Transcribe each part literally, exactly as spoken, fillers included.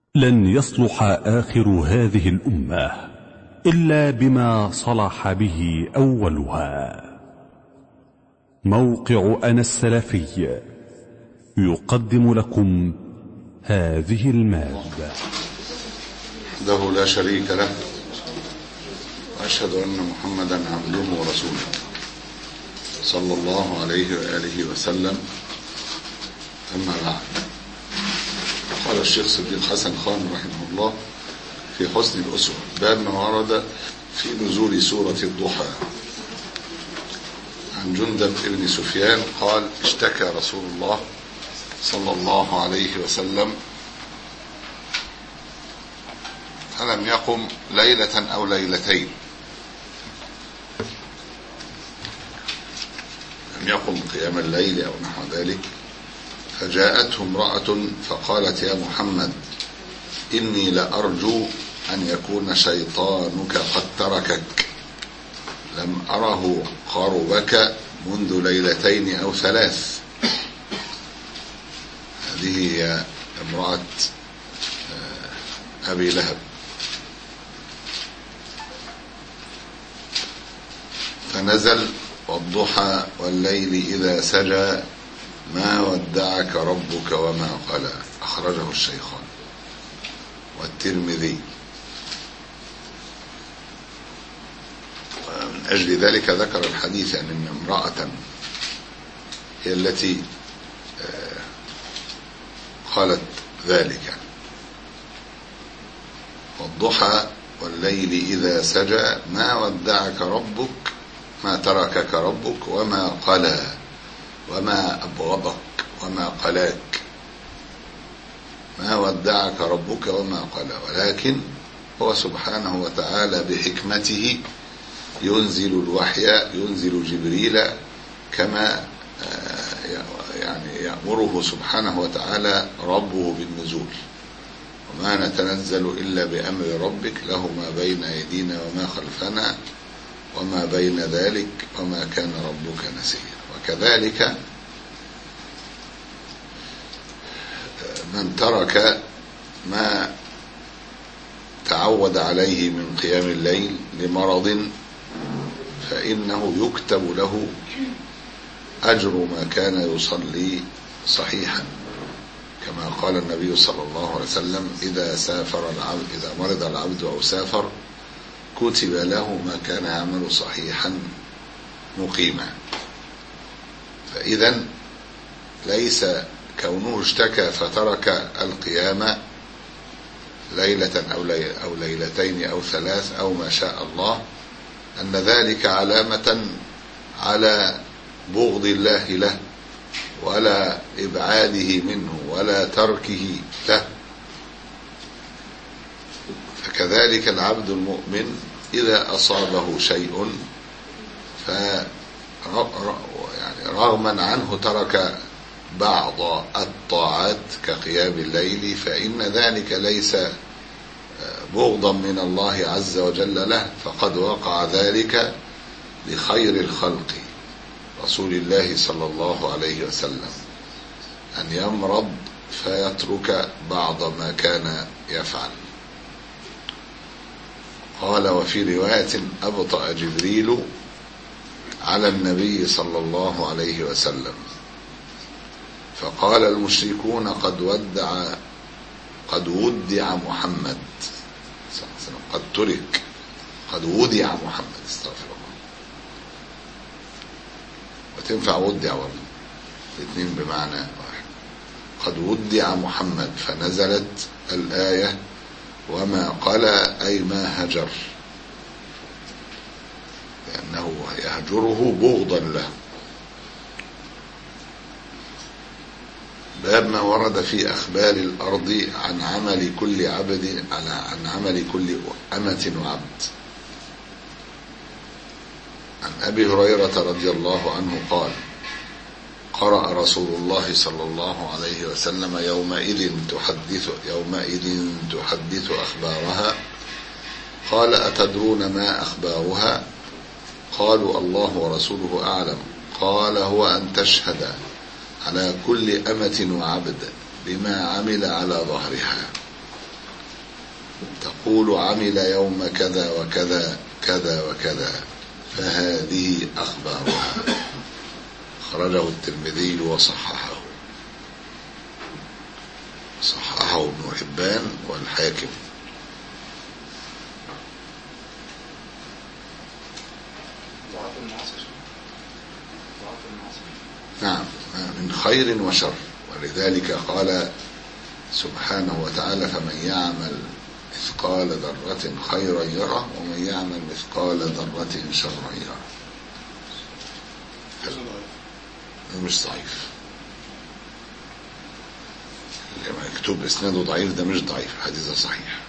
لن يصلح آخر هذه الأمة إلا بما صلح به أولها. موقع أنا السلفي يقدم لكم هذه المادة. وحده لا شريك له، وأشهد أن محمدا عبده ورسوله صلى الله عليه وآله وسلم. أما بعد، قال الشيخ صديق حسن خان رحمه الله في حسن الأسوة: باب ما ورد في نزول سورة الضحى. عن جندب بن سفيان قال: اشتكى رسول الله صلى الله عليه وسلم فلم يقم ليلة أو ليلتين، لم يقم قيام الليل أو نحو ذلك، فجاءته امرأة فقالت: يا محمد، إني لأرجو أن يكون شيطانك قد تركك، لم أره قربك منذ ليلتين أو ثلاث. هذه هي امرأة أبي لهب. فنزل: والضحى والليل إذا سجى ما ودعك ربك وما قلى. أخرجه الشيخان والترمذي. ومن أجل ذلك ذكر الحديث أن يعني امرأة هي التي قالت ذلك. والضحى والليل إذا سجى ما ودعك ربك، ما تركك ربك وما قلى، وما أبغضك وما قلاك. ما ودعك ربك وما قلى، ولكن هو سبحانه وتعالى بحكمته ينزل الوحي، ينزل جبريل كما يعني يأمره سبحانه وتعالى ربه بالنزول. وما نتنزل إلا بأمر ربك، له ما بين أيدينا وما خلفنا وما بين ذلك وما كان ربك نسيا. وكذلك من ترك ما تعود عليه من قيام الليل لمرض فإنه يكتب له أجر ما كان يصلي صحيحا، كما قال النبي صلى الله عليه وسلم: إذا سافر العبد، إذا مرض العبد أو سافر كتب له ما كان يعمل صحيحا مقيما. فإذا ليس كونه اشتكى فترك القيام ليلة أو, لي أو ليلتين أو ثلاث أو ما شاء الله أن ذلك علامة على بغض الله له ولا إبعاده منه ولا تركه له. فكذلك العبد المؤمن إذا أصابه شيء ف يعني رغما عنه ترك بعض الطاعات كقيام الليل، فإن ذلك ليس بغضا من الله عز وجل له، فقد وقع ذلك لخير الخلق رسول الله صلى الله عليه وسلم أن يمرض فيترك بعض ما كان يفعل. قال: وفي رواية: أبطأ جبريل على النبي صلى الله عليه وسلم، فقال المشركون: قد ودع قد ودع محمد صلى الله عليه وسلم، قد ترك، قد ودع محمد، استغفر الله. وتنفع ودع برضه، الاثنين بمعنى واحد. قد ودع محمد، فنزلت الآية: وما قلى أي ما هجر، لأنه يهجره بغضا له. باب ما ورد في أخبار الأرض عن عمل كل عبد عن عمل كل أمة وعبد. عن أبي هريرة رضي الله عنه قال: قرأ رسول الله صلى الله عليه وسلم: يومئذ تحدث يومئذ تحدث أخبارها. قال: أتدرون ما أخبارها؟ قالوا: الله ورسوله أعلم. قال: هو أن تشهد على كل أمة وعبد بما عمل على ظهرها، تقول عمل يوم كذا وكذا كذا وكذا فهذه أخبارها. خرجه الترمذي وصححه صححه ابن حبان والحاكم. نعم، من خير وشر. ولذلك قال سبحانه وتعالى فمن يعمل مثقال ذرة خيرا يره ومن يعمل مثقال ذرة شرا يره. مش ضعيف، لما يكتب اسناده ضعيف ده مش ضعيف، الحديث ده صحيح.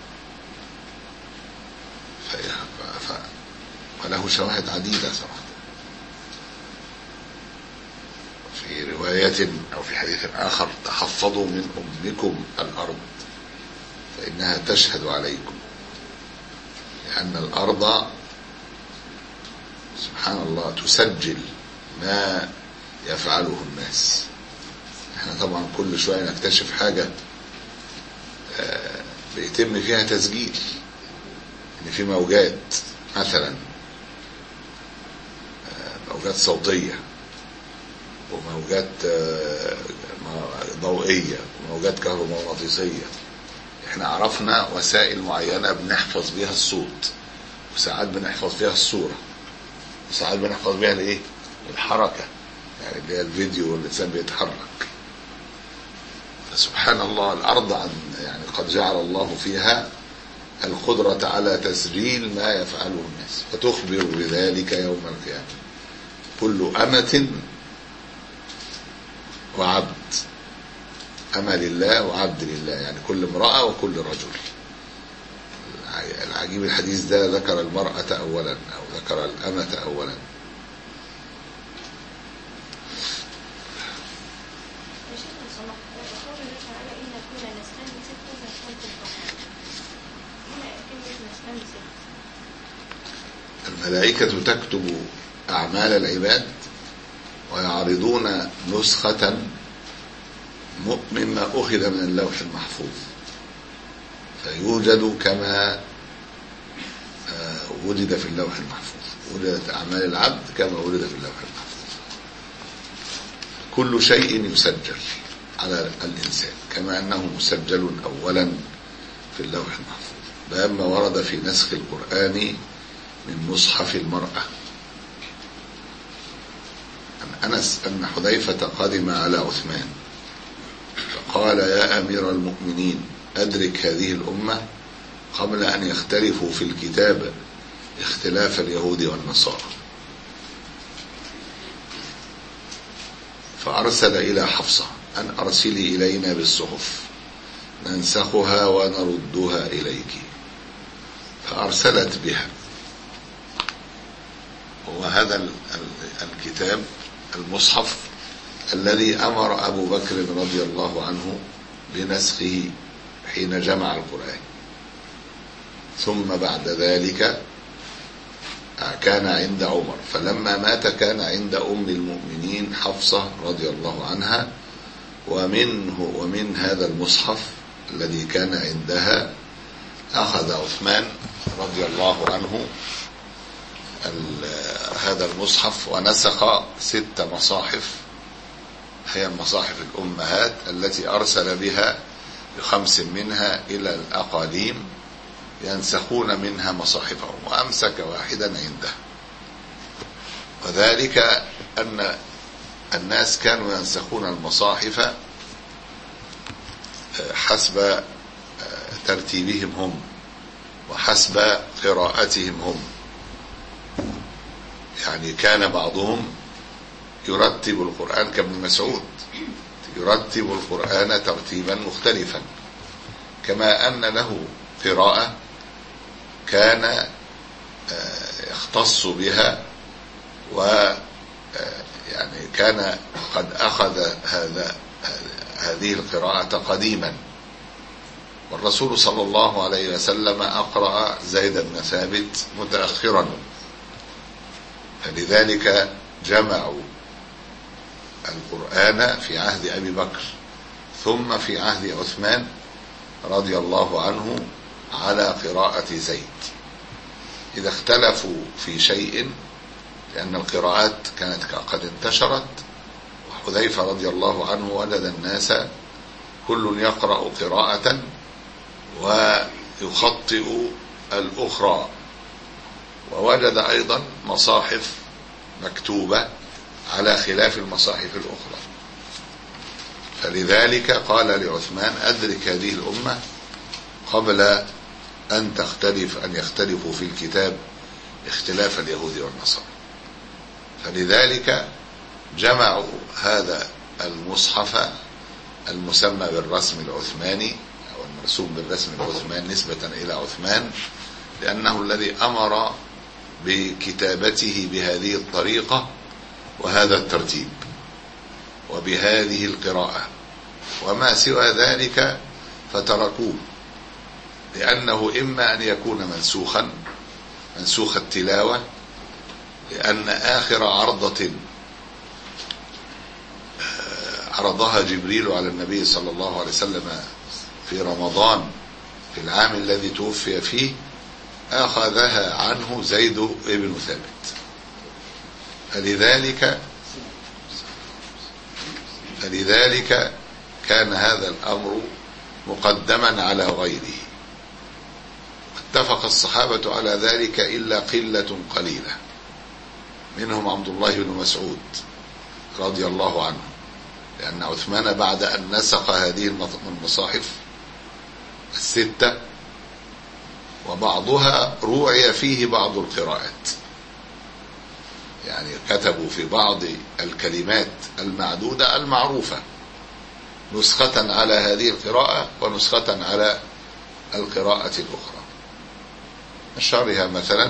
ف... وله شواهد عديدة صراحة. في رواية أو في حديث آخر تحفظوا من أمكم الأرض فإنها تشهد عليكم، لأن الأرض سبحان الله تسجل ما يفعله الناس. احنا طبعا كل شوية نكتشف حاجة بيتم فيها تسجيل، ان في موجات مثلا موجات صوتية وموجات ضوئية وموجات كهرومغناطيسية. احنا عرفنا وسائل معينة بنحفظ بيها الصوت، وساعات بنحفظ فيها الصورة، وساعات بنحفظ بيها الايه الحركة، يعني اللي هي الفيديو واللسان بيتحرك. فسبحان الله الأرض عن يعني قد جعل الله فيها القدرة على تسجيل ما يفعله الناس، فتخبر بذلك يوم القيامة كل أمة وعبد، أمة لله وعبد لله، يعني كل امرأة وكل رجل. العجيب الحديث ده ذكر المرأة أولا أو ذكر الأمة أولا. الملائكة تكتب أعمال العباد ويعرضون نسخة مما أخذ من اللوح المحفوظ، فيوجد كما وجد في اللوح المحفوظ. وجدت أعمال العبد كما وجد في اللوح المحفوظ. كل شيء يسجل على الإنسان كما أنه مسجل أولا في اللوح المحفوظ. باب ما ورد في نسخ القرآن من مصحف المرأة. عن أنس أن حذيفة قدم على عثمان فقال يا أمير المؤمنين أدرك هذه الأمة قبل أن يختلفوا في الكتاب اختلاف اليهود والنصارى. فأرسل إلى حفصة أن أرسلي إلينا بالصحف ننسخها ونردها إليك، فأرسلت بها. وهذا الكتاب المصحف الذي أمر أبو بكر رضي الله عنه بنسخه حين جمع القرآن، ثم بعد ذلك كان عند عمر، فلما مات كان عند أم المؤمنين حفصة رضي الله عنها. ومنه ومن هذا المصحف الذي كان عندها أخذ عثمان رضي الله عنه هذا المصحف ونسخ ست مصاحف، هي المصاحف الأمهات التي أرسل بها بخمس منها إلى الأقاليم ينسخون منها مصاحفهم، وأمسك واحدا عنده. وذلك أن الناس كانوا ينسخون المصاحف حسب ترتيبهم هم وحسب قراءتهم هم. يعني كان بعضهم يرتب القرآن كابن مسعود يرتب القرآن ترتيبا مختلفا، كما أن له قراءة كان يختص بها، ويعني كان قد أخذ هذا هذه القراءة قديما. والرسول صلى الله عليه وسلم أقرأ زيد بن ثابت متأخرا، فلذلك جمعوا القرآن في عهد أبي بكر ثم في عهد عثمان رضي الله عنه على قراءة زيد إذا اختلفوا في شيء، لأن القراءات كانت قد انتشرت، وحذيفة رضي الله عنه وجد الناس كل يقرأ قراءة ويخطئ الأخرى، ووجد أيضا مصاحف مكتوبة على خلاف المصاحف الأخرى، فلذلك قال لعثمان أدرك هذه الأمة قبل أن تختلف أن يختلفوا في الكتاب اختلاف اليهود والنصارى. فلذلك جمعوا هذا المصحف المسمى بالرسم العثماني أو المرسوم بالرسم العثماني نسبة إلى عثمان، لأنه الذي أمر بكتابته بهذه الطريقة وهذا الترتيب وبهذه القراءة، وما سوى ذلك فتركوه، لأنه إما أن يكون منسوخا منسوخ التلاوة، لأن آخر عرضة عرضها جبريل على النبي صلى الله عليه وسلم في رمضان في العام الذي توفي فيه أخذها عنه زيد بن ثابت، فلذلك فلذلك كان هذا الأمر مقدما على غيره. اتفق الصحابة على ذلك إلا قلة قليلة، منهم عبد الله بن مسعود رضي الله عنه، لأن عثمان بعد أن نسخ هذه المصاحف الستة وبعضها روعي فيه بعض القراءات، يعني كتبوا في بعض الكلمات المعدودة المعروفة نسخة على هذه القراءة ونسخة على القراءة الأخرى. أشهرها مثلا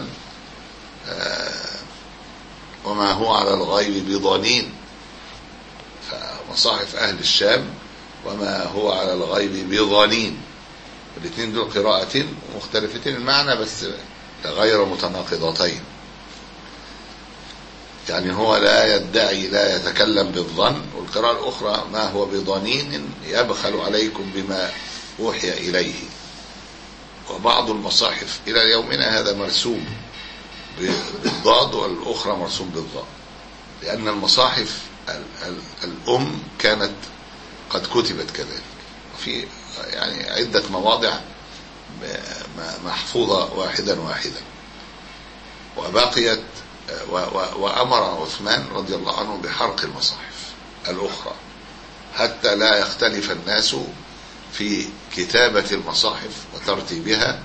وما هو على الغيب بضنين، فمصاحف أهل الشام وما هو على الغيب بضنين، الاثنين دول قراءتين مختلفتين المعنى بس غير متناقضتين، يعني هو لا يدعي لا يتكلم بالظن، والقراءة الأخرى ما هو بضنين يبخل عليكم بما أوحي إليه. وبعض المصاحف إلى يومنا هذا مرسوم بالضاد والأخرى مرسوم بالضاد، لأن المصاحف الأم كانت قد كتبت كذلك، في يعني عدة مواضع محفوظة واحدا واحدا، وبقيت وأمر عثمان رضي الله عنه بحرق المصاحف الأخرى حتى لا يختلف الناس في كتابة المصاحف وترتيبها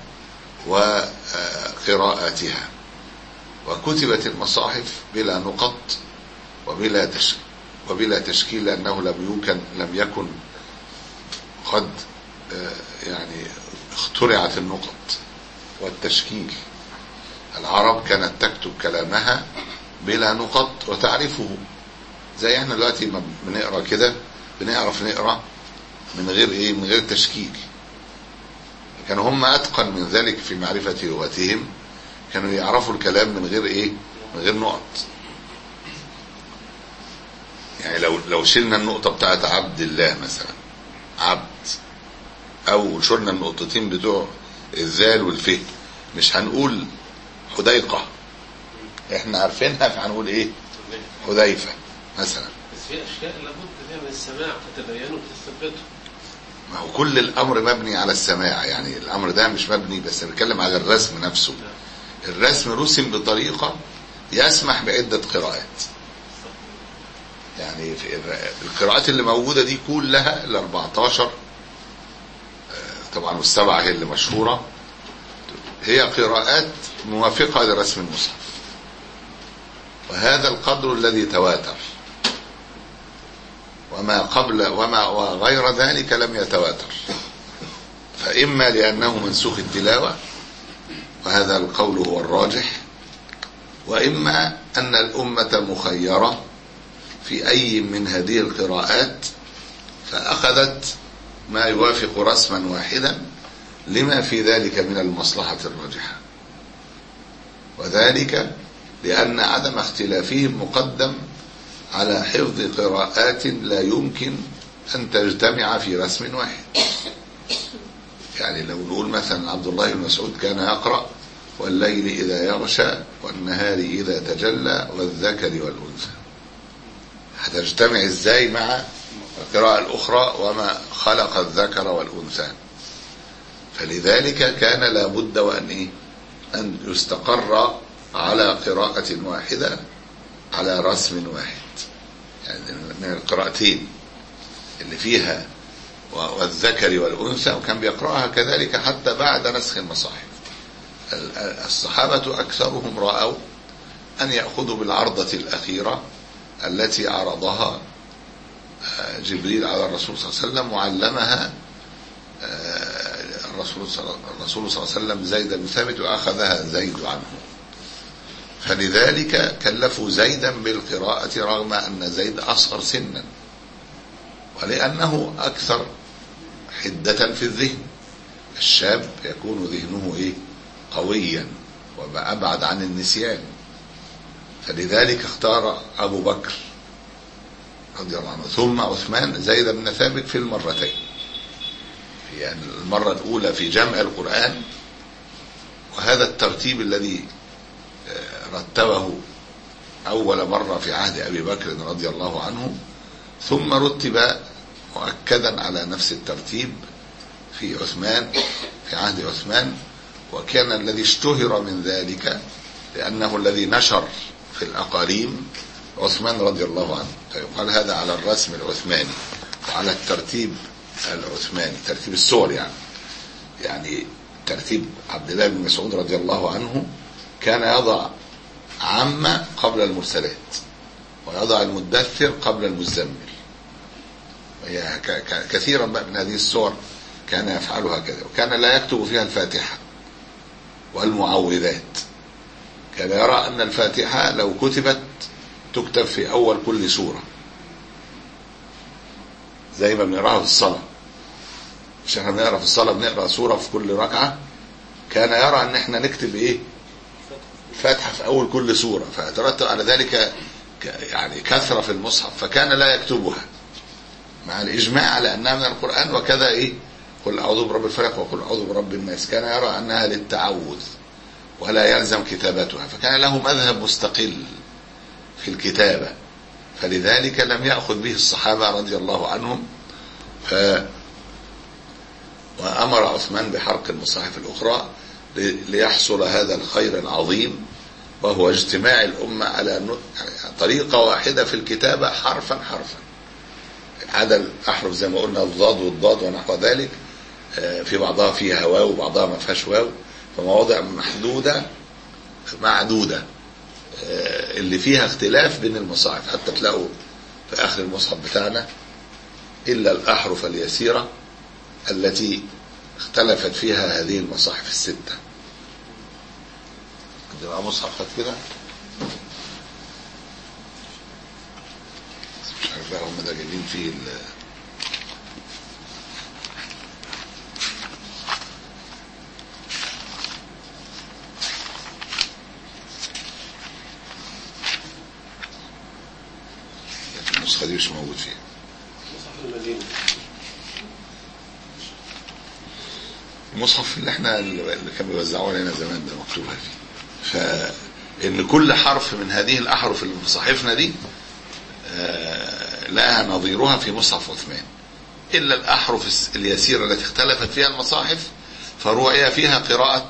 وقراءاتها. وكتبت المصاحف بلا نقط وبلا تشكيل وبلا تشكيل لأنه لم يمكن لم يكن قد يعني اخترعت النقط والتشكيل. العرب كانت تكتب كلامها بلا نقط وتعرفه، زي احنا دلوقتي ما بنقرا كده بنعرف نقرا من غير ايه من غير تشكيل. كانوا هم اتقن من ذلك في معرفة لغتهم، كانوا يعرفوا الكلام من غير ايه من غير نقط. يعني لو لو شلنا النقطة بتاعت عبد الله مثلا عبد، او شلنا النقطتين بتوع الذال والفه، مش هنقول حديقة احنا عارفينها، فهنقول ايه حذيفة مثلا. بس في اشياء لابد فيها من السماع فتبينوا وتثبتوا. ما هو كل الامر مبني على السماع، يعني الامر ده مش مبني بس بنتكلم على الرسم نفسه. الرسم رسم بطريقة يسمح بعدة قراءات، يعني في القراءات اللي موجودة دي كلها ال أربعتاشر طبعا والسبعة هي اللي مشهورة، هي قراءات موافقة لرسم المصحف، وهذا القدر الذي تواتر، وما قبل وما وغير ذلك لم يتواتر، فإما لأنه منسوخ التلاوة وهذا القول هو الراجح، وإما أن الأمة مخيرة في أي من هذه القراءات فأخذت ما يوافق رسما واحدا لما في ذلك من المصلحة الراجحة، وذلك لأن عدم اختلافهم مقدم على حفظ قراءات لا يمكن أن تجتمع في رسم واحد. يعني لو نقول مثلا عبد الله بن مسعود كان يقرأ والليل إذا يغشى والنهار إذا تجلى والذكر والأنثى، هتجتمع ازاي مع القراءة الأخرى وما خلق الذكر والأنثى؟ فلذلك كان لابد وأن إيه؟ أن يستقر على قراءة واحدة على رسم واحد، يعني من القراءتين اللي فيها والذكر والأنثى، وكان بيقرأها كذلك حتى بعد نسخ المصاحف. الصحابة أكثرهم رأوا أن يأخذوا بالعرضة الأخيرة التي عرضها جبريل على الرسول صلى الله عليه وسلم وعلمها الرسول صلى الله عليه وسلم زيد بن ثابت وأخذها زيد عنه، فلذلك كلفوا زيدا بالقراءة رغم أن زيد أصغر سنا، ولأنه أكثر حدة في الذهن. الشاب يكون ذهنه إيه؟ قويا وأبعد عن النسيان، فلذلك اختار أبو بكر رضي الله عنه ثم عثمان زيد بن ثابت في المرتين، يعني المرة الأولى في جمع القرآن، وهذا الترتيب الذي رتبه أول مرة في عهد أبي بكر رضي الله عنه، ثم رتب مؤكدا على نفس الترتيب في عثمان في عهد عثمان، وكان الذي اشتهر من ذلك لأنه الذي نشر في الأقاليم عثمان رضي الله عنه، فيقال هذا على الرسم العثماني وعلى الترتيب العثماني، ترتيب السور. يعني يعني ترتيب عبد الله بن مسعود رضي الله عنه كان يضع عامة قبل المرسلات ويضع المدثر قبل المزمل، هي كثيرا من هذه السور كان يفعلها كذا، وكان لا يكتب فيها الفاتحة والمعوذات، كان يرى أن الفاتحة لو كتبت تكتب في أول كل سورة زي ما بنقراها في الصلاة، مش احنا بنقرا في الصلاة بنقرا سورة في كل ركعة، كان يرى أن احنا نكتب إيه؟ فاتحة في أول كل سورة، فيترتب على ذلك يعني كثرة في المصحف، فكان لا يكتبها مع الإجماع على أنها من القرآن. وكذا إيه؟ قل أعوذ برب الفلق وقل أعوذ برب الناس، كان يرى أنها للتعوذ ولا يلزم كتابتها، فكان له مذهب مستقل في الكتابة، فلذلك لم يأخذ به الصحابة رضي الله عنهم. ف وأمر عثمان بحرق المصاحف الأخرى ليحصل هذا الخير العظيم، وهو اجتماع الأمة على طريقة واحدة في الكتابة حرفا حرفا، عدد أحرف زي ما قلنا الضاد والضاد ونحو ذلك، في بعضها فيها واو وبعضها ما فيهاش واو، فمواضع محدودة معدودة اللي فيها اختلاف بين المصاحف، حتى تلاقوا في آخر المصحف بتاعنا إلا الأحرف اليسيرة التي اختلفت فيها هذه المصاحف الستة. عندنا مصحف خد كده مش عارف بقى هم ده جايبين فيه ال النسخة دي مش موجود فيها. مصحف المدينة، المصحف اللي احنا اللي كانوا بيوزعوه علينا زمان ده مكتوبها فيه. فإن كل حرف من هذه الأحرف اللي في مصاحفنا دي لها نظيرها في مصحف عثمان، إلا الأحرف اليسيرة التي اختلفت فيها المصاحف فرؤية فيها قراءة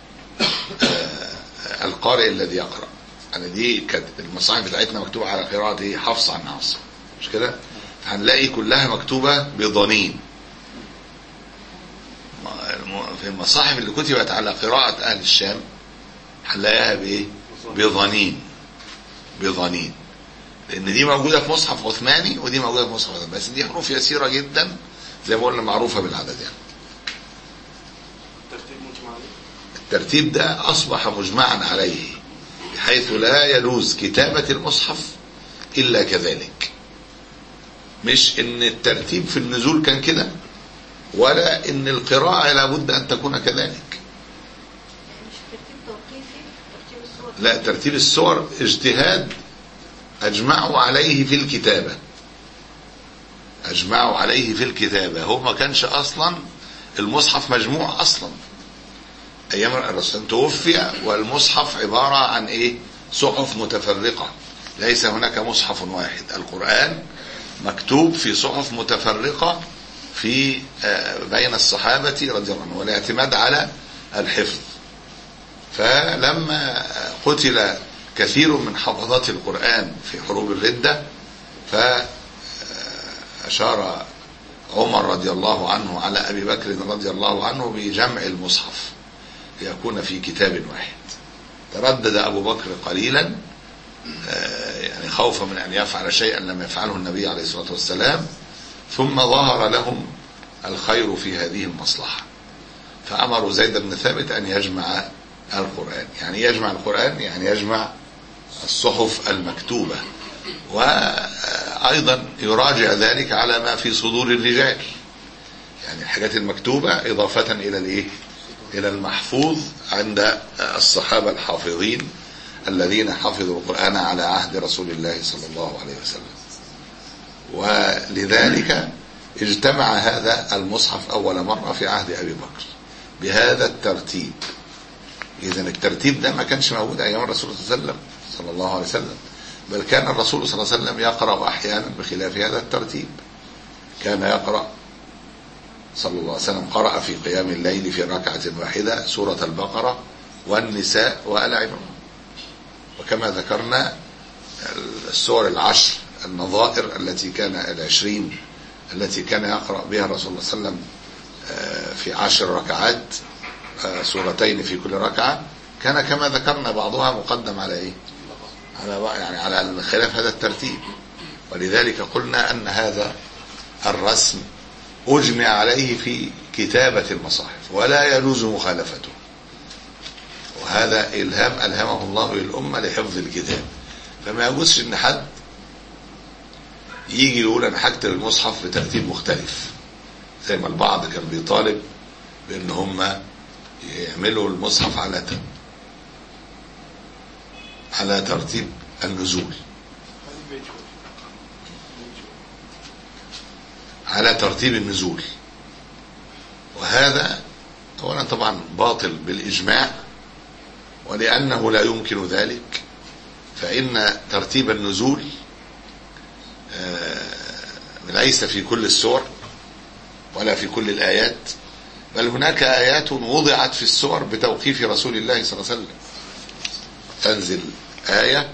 القارئ الذي يقرأ. يعني دي كانت المصاحف بتاعتنا مكتوبة على قراءة حفص عن عاصم، مش كده؟ هنلاقي كلها مكتوبة بضنين. في المصاحف اللي كتبت على قراءة أهل الشام هنلاقيها بإيه؟ بضنين بضنين لأن دي موجودة في مصحف عثماني ودي موجودة في مصحف عثماني، بس دي حروف يسيرة جدا زي ما قلنا معروفة بالعدد. يعني الترتيب ده أصبح مجمعا عليه بحيث لا يجوز كتابة المصحف إلا كذلك، مش إن الترتيب في النزول كان كده ولا إن القراءة لابد أن تكون كذلك. لا، ترتيب السور اجتهاد أجمعوا عليه في الكتابة، أجمعوا عليه في الكتابة. هو ما كانش أصلا المصحف مجموع أصلا أيام الرسول توفي، والمصحف عبارة عن إيه؟ صحف متفرقة، ليس هناك مصحف واحد. القرآن مكتوب في صحف متفرقة في بين الصحابة رضي الله عنهم، والاعتماد على الحفظ. فلما قتل كثير من حفظات القرآن في حروب الردة، فأشار عمر رضي الله عنه على أبي بكر رضي الله عنه بجمع المصحف ليكون في كتاب واحد. تردد أبو بكر قليلا يعني خوفا من أن يفعل شيئا لم يفعله النبي عليه الصلاة والسلام، ثم ظهر لهم الخير في هذه المصلحة، فأمروا زيد بن ثابت أن يجمع القرآن. يعني يجمع القرآن يعني يجمع الصحف المكتوبة، وأيضا يراجع ذلك على ما في صدور الرجال، يعني الحاجات المكتوبة إضافة إلى الإيه؟ إلى المحفوظ عند الصحابة الحافظين الذين حفظوا القرآن على عهد رسول الله صلى الله عليه وسلم. ولذلك اجتمع هذا المصحف أول مرة في عهد أبي بكر بهذا الترتيب. إذن الترتيب ده ما كانش موجود أيام الرسول صلى الله عليه وسلم صلى الله عليه وسلم، بل كان الرسول صلى الله عليه وسلم يقرأ أحيانا بخلاف هذا الترتيب. كان يقرأ صلى الله عليه وسلم، قرأ في قيام الليل في ركعة واحدة سورة البقرة والنساء وآل عمران. وكما ذكرنا السور العشر النظائر التي كان العشرين التي كان يقرأ بها الرسول صلى الله عليه وسلم في عشر ركعات، سورتين في كل ركعة، كان كما ذكرنا بعضها مقدم على ايه؟ على يعني على خلاف هذا الترتيب. ولذلك قلنا ان هذا الرسم اجمع عليه في كتابة المصاحف ولا يجوز مخالفته، وهذا إلهام ألهمه الله للأمة لحفظ الكتاب. فما يجوزش ان حد يجي يقول انا هكتب المصحف بترتيب مختلف، زي ما البعض كان بيطالب بان هم يعملوا المصحف على على ترتيب النزول، على ترتيب النزول. وهذا اولا طبعا باطل بالإجماع، ولأنه لا يمكن ذلك، فإن ترتيب النزول ليس في كل السور ولا في كل الآيات، بل هناك آيات وضعت في السور بتوقيف رسول الله صلى الله عليه وسلم. تنزل آية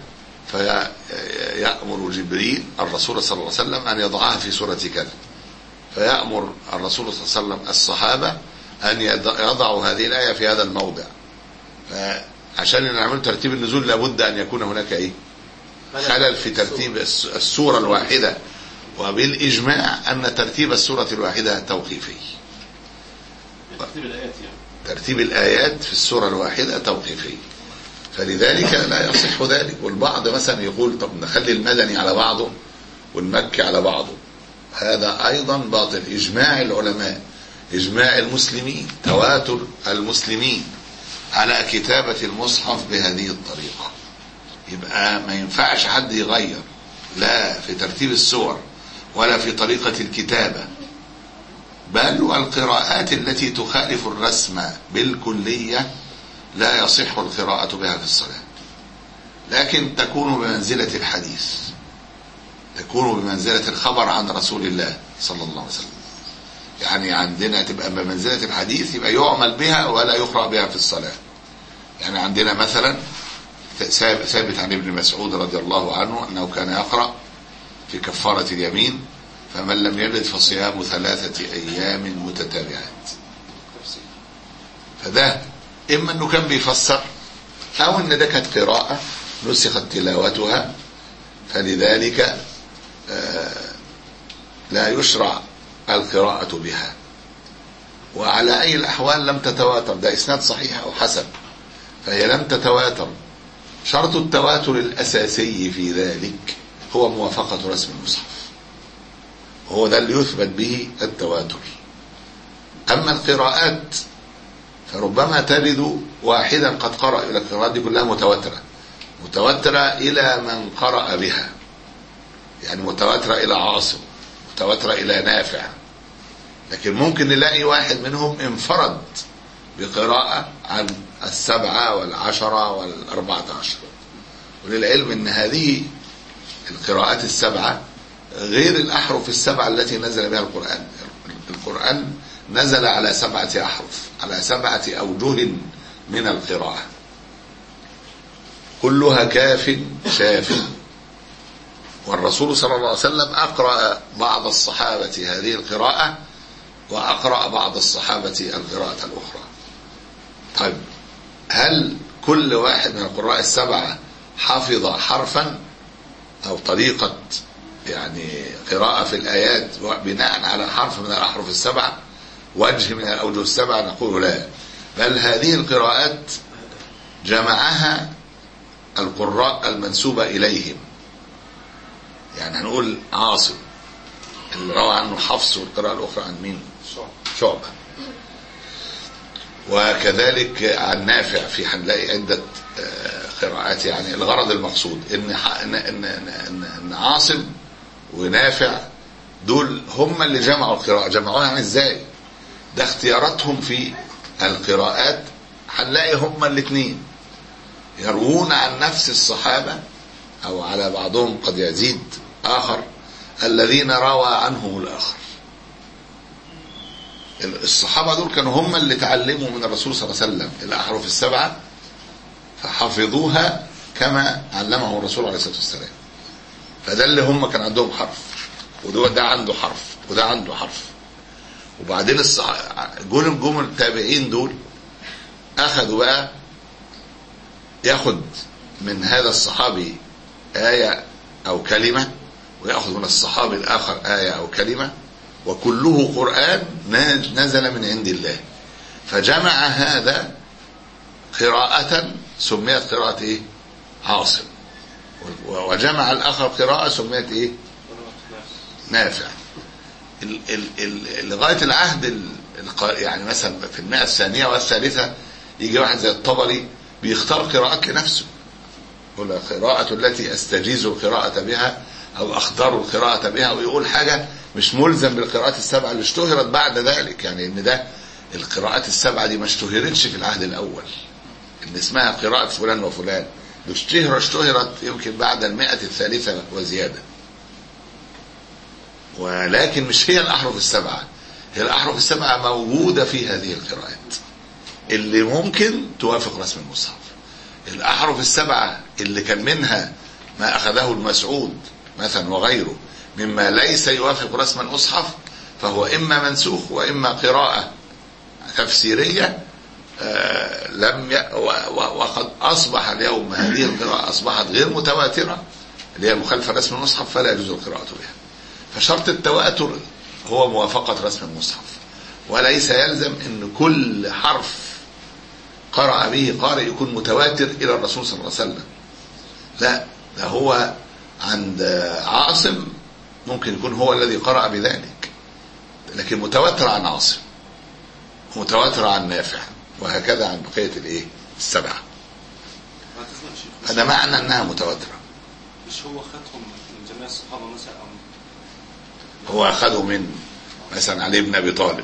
فيأمر جبريل الرسول صلى الله عليه وسلم أن يضعها في سورة كذا، فيأمر الرسول صلى الله عليه وسلم الصحابة أن يضعوا هذه الآية في هذا الموضع. فعشان نعمل ترتيب النزول لابد أن يكون هناك إيه؟ خلل في ترتيب السورة الواحدة، وبالإجماع أن ترتيب السورة الواحدة توقيفي. ترتيب الآيات يعني. ترتيب الآيات في السورة الواحدة توقيفي، فلذلك لا يصح ذلك. والبعض مثلا يقول طب نخلي المدني على بعضه والمكي على بعضه، هذا أيضا باطل. إجماع العلماء، إجماع المسلمين، تواتر المسلمين على كتابة المصحف بهذه الطريقة. يبقى ما ينفعش حد يغير لا في ترتيب السور ولا في طريقة الكتابة، بل والقراءات التي تخالف الرسم بالكلية لا يصح القراءة بها في الصلاة، لكن تكون بمنزلة الحديث، تكون بمنزلة الخبر عن رسول الله صلى الله عليه وسلم. يعني عندنا تبقى بمنزلة الحديث، يبقى يعمل بها ولا يقرأ بها في الصلاة. يعني عندنا مثلا ثابت عن ابن مسعود رضي الله عنه أنه كان يقرأ في كفارة اليمين فمن لم يجد فصيام ثلاثة أيام متتابعات. فده إما أنه كان بيفسر، أو أن ده كانت قراءة نسخت تلاوتها، فلذلك لا يشرع القراءة بها. وعلى أي الأحوال لم تتواتر، ده إسناد صحيح أو حسن، فهي لم تتواتر. شرط التواتر الأساسي في ذلك هو موافقة رسم المصحف، وهو ده اللي يثبت به التواتر. أما القراءات فربما تجد واحدا قد قرأ، إلى القراءات دي كلها متواترة، متواترة إلى من قرأ بها، يعني متواترة إلى عاصم، متواترة إلى نافع، لكن ممكن نلاقي واحد منهم انفرد بقراءة عن السبعة والعشرة والأربعة عشر. وللعلم ان هذه القراءات السبعة غير الأحرف السبعة التي نزل بها القرآن. القرآن نزل على سبعة أحرف، على سبعة أوجه من القراءة، كلها كاف شاف. والرسول صلى الله عليه وسلم أقرأ بعض الصحابة هذه القراءة، وأقرأ بعض الصحابة القراءة الأخرى. طيب هل كل واحد من القراء السبعة حفظ حرفا أو طريقة يعني قراءة في الآيات بناء على حرف من الأحرف السبعة، وجه من الأوجه السبعة؟ نقول لا، بل هذه القراءات جمعها القراء المنسوبة إليهم. يعني هنقول عاصم اللي روى عنه حفص، والقراءة الأخرى عن مين؟ شعبة. وكذلك عن نافع، في هنلاقي عدة قراءات. يعني الغرض المقصود إن إن إن, إن, إن عاصم ونافع دول هم اللي جمعوا القراءة. جمعوها يعني إزاي؟ ده اختياراتهم في القراءات. هنلاقي هم الاثنين يروون عن نفس الصحابة، أو على بعضهم قد يزيد آخر الذين روى عنهم الآخر. الصحابة دول كانوا هم اللي تعلموا من الرسول صلى الله عليه وسلم الأحرف السبعة، فحفظوها كما علمهم الرسول عليه الصلاة والسلام. فده اللي هم كان عندهم حرف، وده ده عنده حرف، وده عنده حرف. وبعدين الصحابة جم جم التابعين دول أخذوا بقى ياخد من هذا الصحابي آية أو كلمة، ويأخذ من الصحابي الآخر آية أو كلمة، وكله قرآن نزل من عند الله. فجمع هذا قراءة سميت قراءة إيه؟ عاصم. وجمع الآخر قراءة سميت إيه؟ نافع. لغاية العهد يعني مثلا في المئة الثانية والثالثة يجي واحد زي الطبري بيختار قراءات لنفسه، يقول القراءة التي أستجيز القراءة بها أو أختار القراءة بها، ويقول حاجة مش ملزم بالقراءات السبعة اللي اشتهرت بعد ذلك. يعني إن ده القراءات السبعة دي ما اشتهرتش في العهد الأول، إن اسمها قراءة فلان وفلان، اشتهر اشتهرت يمكن بعد المئة الثالثة وزيادة. ولكن مش هي الأحرف السبعة، هي الأحرف السبعة موجودة في هذه القراءات اللي ممكن توافق رسم المصحف. الأحرف السبعة اللي كان منها ما أخذه المسعود مثلا وغيره مما ليس يوافق رسم المصحف، فهو إما منسوخ وإما قراءة تفسيرية آه لم ي... و... و... وقد أصبح اليوم هذه القراءة أصبحت غير متواترة، اللي هي مخالفة رسم المصحف، فلا يجوز القراءة بها. فشرط التواتر هو موافقة رسم المصحف، وليس يلزم أن كل حرف قرأ به قارئ يكون متواتر إلى الرسول صلى الله عليه وسلم. لا، ده هو عند عاصم ممكن يكون هو الذي قرأ بذلك، لكن متواتر عن عاصم، متواتر عن نافع، وهكذا عن بقية الايه السبعة. هذا معنى أنها متواترة. مش هو خدهم من جميع الصحابة مثلا؟ هو أخذه من مثلا علي بن أبي طالب،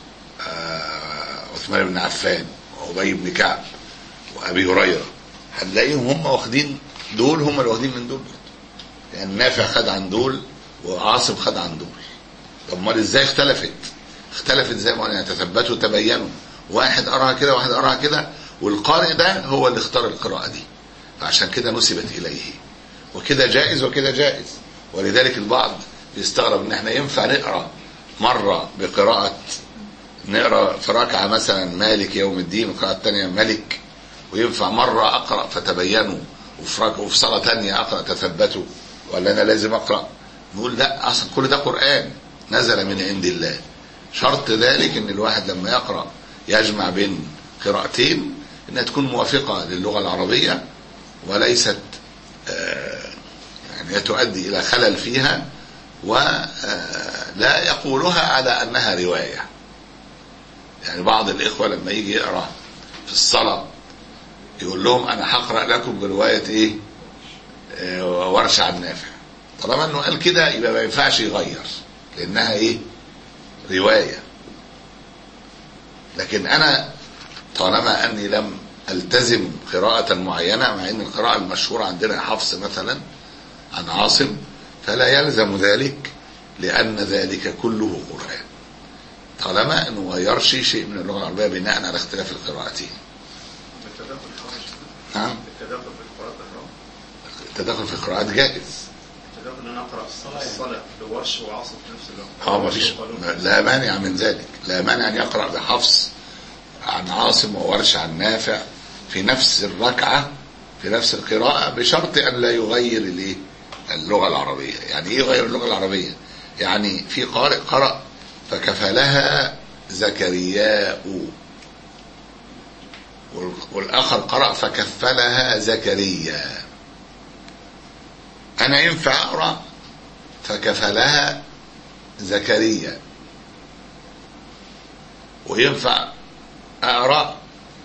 عثمان بن عفان، وأبي بن كعب، وأبي هريرة. هنلاقيهم هم واخدين دول، هم اللي واخدين من دول، يعني نافع خد عن دول وعاصم خد عن دول. طب امال ازاي اختلفت؟ اختلفت زي ما قلنا تثبتوا تبينوا، واحد قراها كده واحد قراها كده، والقارئ ده هو اللي اختار القراءة دي، فعشان كده نسبت إليه. وكده جائز وكده جائز. ولذلك البعض بيستغرب ان احنا ينفع نقرأ مرة بقراءة، نقرأ في ركعة مثلا مالك يوم الدين، والقراءة الثانية ملك، وينفع مرة أقرأ فتبينوا، وفي صلاة تانية أقرأ تثبتوا، ولا أنا لازم أقرأ؟ نقول لا، أصلا كل ده قرآن نزل من عند الله. شرط ذلك أن الواحد لما يقرأ يجمع بين قراءتين أنها تكون موافقة للغة العربية، وليست يعني تؤدي إلى خلل فيها، ولا يقولها على أنها رواية. يعني بعض الإخوة لما يجي يقرأ في الصلاة يقول لهم أنا هقرأ لكم برواية إيه آه ورش عن نافع. طالما أنه قال كده يبقى ما ينفعش يغير، لأنها إيه رواية. لكن أنا طالما أني لم ألتزم قراءة معينة، مع أن القراءة المشهورة عندنا حفص مثلا عن عاصم، فلا يلزم ذلك، لأن ذلك كله قرآن، طالما أنه غيرش شيء من اللغة العربية بناء على اختلاف القراءتين. نعم، التداخل في القراءات حرام. التداخل في القراءات جائز. التداخل ان انا اقرا الصلاه الصلاه بورش وعاصم في نفس الوقت. اه، ما فيش، لا مانع من ذلك، لا مانع ان يقرا بحفص عن عاصم وورش عن نافع في نفس الركعه في نفس القراءه، بشرط ان لا يغير الايه اللغه العربيه. يعني ايه يغير اللغه العربيه؟ يعني في قارئ قرأ فكفلها زكرياء، والآخر قرأ فكفلها زكريا. أنا ينفع أقرأ فكفلها زكريا، وينفع أقرأ